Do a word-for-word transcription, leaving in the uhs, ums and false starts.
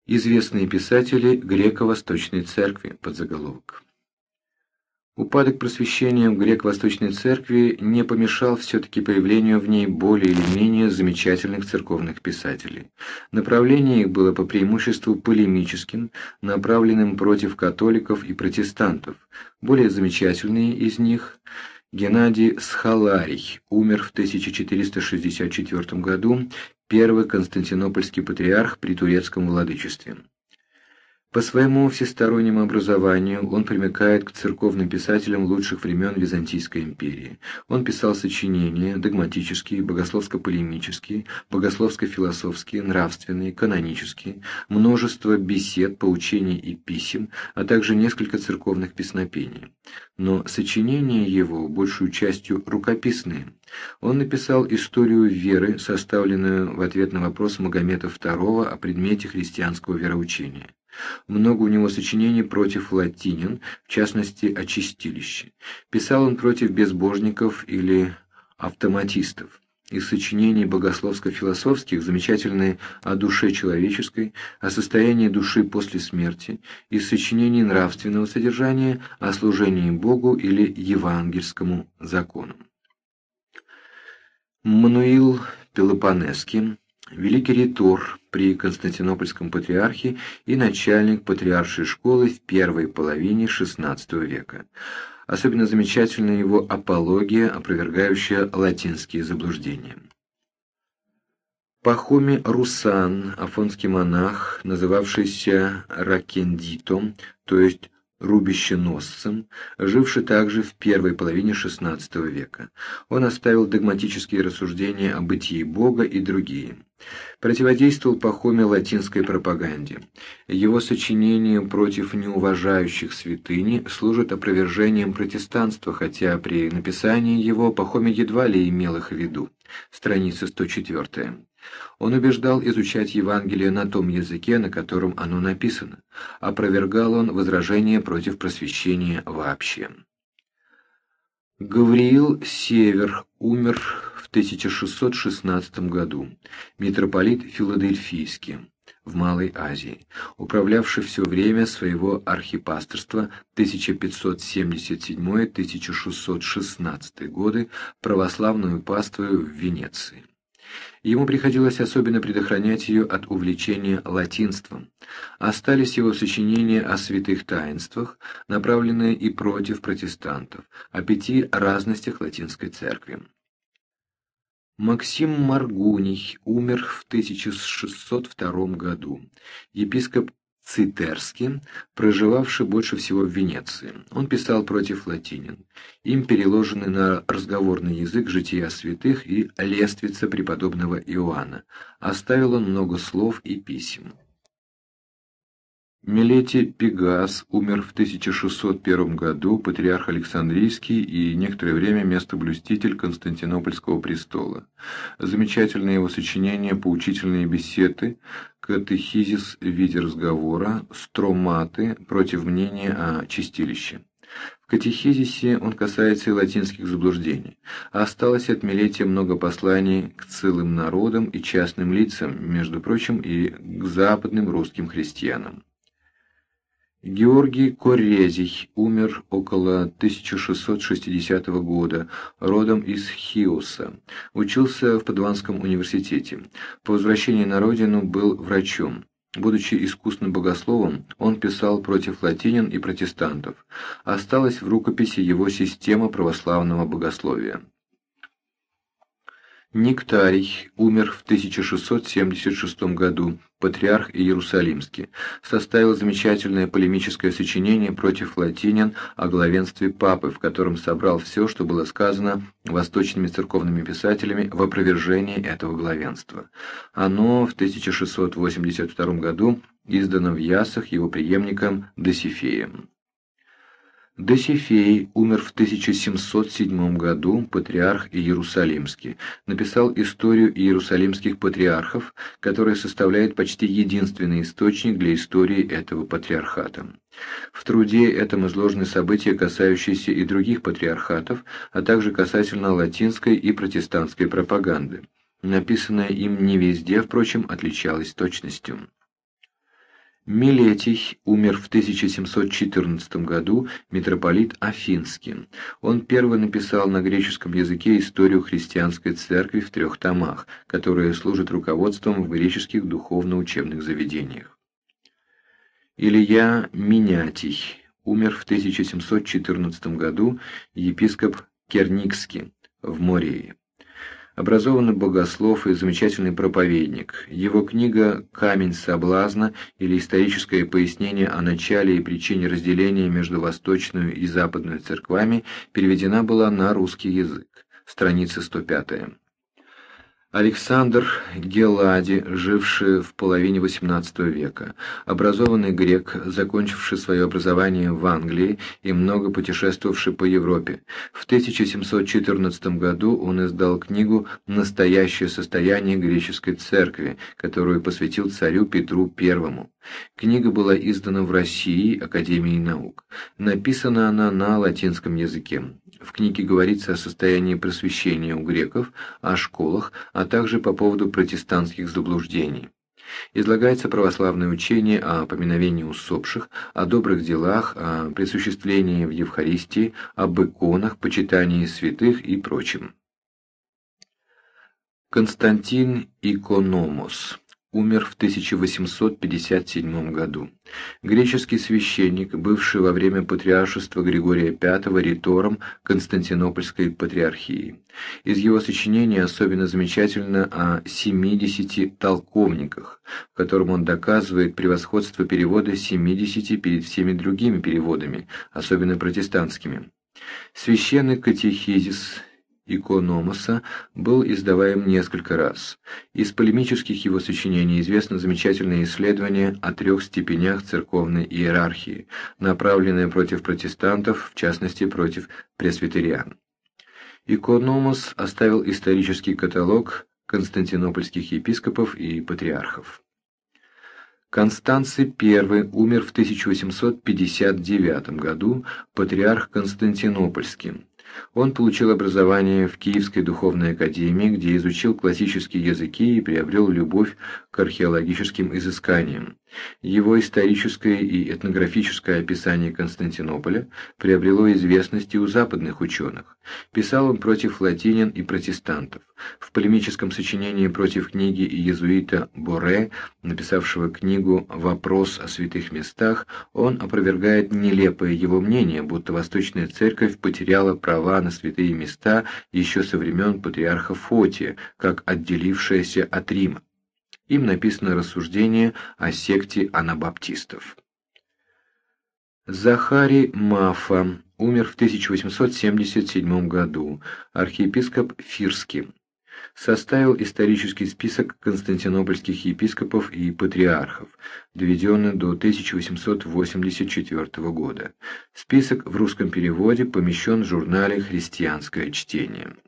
Известные писатели Греко-Восточной Церкви. Подзаголовок. Упадок просвещения в Греко-Восточной Церкви не помешал все-таки появлению в ней более или менее замечательных церковных писателей. Направление их было по преимуществу полемическим, направленным против католиков и протестантов. Более замечательные из них – Геннадий Схаларий, умер в тысяча четыреста шестьдесят четвёртом году, первый константинопольский патриарх при турецком владычестве. По своему всестороннему образованию он примыкает к церковным писателям лучших времен Византийской империи. Он писал сочинения догматические, богословско-полемические, богословско-философские, нравственные, канонические, множество бесед, поучений и писем, а также несколько церковных песнопений. Но сочинения его большую частью рукописные. Он написал историю веры, составленную в ответ на вопрос Магомета второго о предмете христианского вероучения. Много у него сочинений против латинян, в частности о чистилище. Писал он против безбожников или автоматистов. Из сочинений богословско-философских замечательные о душе человеческой, о состоянии души после смерти, из сочинений нравственного содержания о служении Богу или евангельскому закону. Мануил Пелопоннесский, великий ритор при Константинопольском патриархе и начальник патриаршей школы в первой половине шестнадцатого века. Особенно замечательна его апология, опровергающая латинские заблуждения. Пахомий Русан, афонский монах, называвшийся Ракендитом, то есть рубищеносцем, живший также в первой половине шестнадцатого века. Он оставил догматические рассуждения о бытии Бога и другие. Противодействовал Пахомий латинской пропаганде. Его сочинения против неуважающих святыни служат опровержением протестанства, хотя при написании его Пахомий едва ли имел их в виду. Страница сто четвёртая. Он убеждал изучать Евангелие на том языке, на котором оно написано. Опровергал он возражения против просвещения вообще. Гавриил Север умер в тысяча шестьсот шестнадцатом году, митрополит Филадельфийский, в Малой Азии, управлявший все время своего архипасторства тысяча пятьсот семьдесят седьмой — тысяча шестьсот шестнадцатый годы православную паствою в Венеции. Ему приходилось особенно предохранять ее от увлечения латинством. Остались его сочинения о святых таинствах, направленные и против протестантов, о пяти разностях латинской церкви. Максим Маргуний умер в тысяча шестьсот втором году, епископ Цитерский, проживавший больше всего в Венеции. Он писал против латинян. Им переложены на разговорный язык жития святых и лествица преподобного Иоанна. Оставил он много слов и писем. Милетий Пегас умер в тысяча шестьсот первом году, патриарх Александрийский и некоторое время местоблюститель Константинопольского престола. Замечательные его сочинения, поучительные беседы, катехизис в виде разговора, строматы против мнения о чистилище. В катехизисе он касается и латинских заблуждений. Осталось от Милетия много посланий к целым народам и частным лицам, между прочим, и к западным русским христианам. Георгий Коррезий умер около тысяча шестьсот шестидесятого года, родом из Хиоса. Учился в Падуанском университете. По возвращении на родину был врачом. Будучи искусным богословом, он писал против латинян и протестантов. Осталась в рукописи его система православного богословия. Нектарий умер в тысяча шестьсот семьдесят шестом году, патриарх Иерусалимский, составил замечательное полемическое сочинение против латинян о главенстве папы, в котором собрал все, что было сказано восточными церковными писателями в опровержении этого главенства. Оно в тысяча шестьсот восемьдесят втором году издано в Яссах его преемником Досифеем. Досифей умер в тысяча семьсот седьмом году, патриарх Иерусалимский, написал историю иерусалимских патриархов, которая составляет почти единственный источник для истории этого патриархата. В труде этом изложены события, касающиеся и других патриархатов, а также касательно латинской и протестантской пропаганды. Написанное им не везде, впрочем, отличалось точностью. Милетий умер в тысяча семьсот четырнадцатом году, митрополит Афинский. Он первый написал на греческом языке историю христианской церкви в трех томах, которые служат руководством в греческих духовно-учебных заведениях. Илья Минятий умер в тысяча семьсот четырнадцатом году, епископ Керникский в Морее. Образованный богослов и замечательный проповедник. Его книга «Камень соблазна» или историческое пояснение о начале и причине разделения между восточную и западную церквами переведена была на русский язык. Страница сто пятая. Александр Гелади, живший в половине восемнадцатого века, образованный грек, закончивший свое образование в Англии и много путешествовавший по Европе. В тысяча семьсот четырнадцатом году он издал книгу «Настоящее состояние греческой церкви», которую посвятил царю Петру Первому. Книга была издана в России Академией наук. Написана она на латинском языке. В книге говорится о состоянии просвещения у греков, о школах, а также по поводу протестантских заблуждений. Излагается православное учение о поминовении усопших, о добрых делах, о присуществлении в Евхаристии, об иконах, почитании святых и прочем. Константин Икономос умер в тысяча восемьсот пятьдесят седьмом году. Греческий священник, бывший во время патриаршества Григория Пятого ритором Константинопольской патриархии. Из его сочинений особенно замечательно о семидесяти толковниках, в котором он доказывает превосходство перевода семидесяти перед всеми другими переводами, особенно протестантскими. Священный катехизис Икономоса был издаваем несколько раз. Из полемических его сочинений известно замечательное исследование о трех степенях церковной иерархии, направленное против протестантов, в частности против пресвитериан. Икономос оставил исторический каталог константинопольских епископов и патриархов. Констанций Первый умер в тысяча восемьсот пятьдесят девятом году, патриарх Константинопольский. Он получил образование в Киевской духовной академии, где изучил классические языки и приобрел любовь к археологическим изысканиям. Его историческое и этнографическое описание Константинополя приобрело известность и у западных ученых. Писал он против латинян и протестантов. В полемическом сочинении против книги иезуита Боре, написавшего книгу «Вопрос о святых местах», он опровергает нелепое его мнение, будто Восточная Церковь потеряла права на святые места еще со времен патриарха Фотия, как отделившаяся от Рима. Им написано рассуждение о секте анабаптистов. Захарий Мафа умер в тысяча восемьсот семьдесят седьмом году, архиепископ Фирский. Составил исторический список константинопольских епископов и патриархов, доведенный до тысяча восемьсот восемьдесят четвёртого года. Список в русском переводе помещен в журнале «Христианское чтение».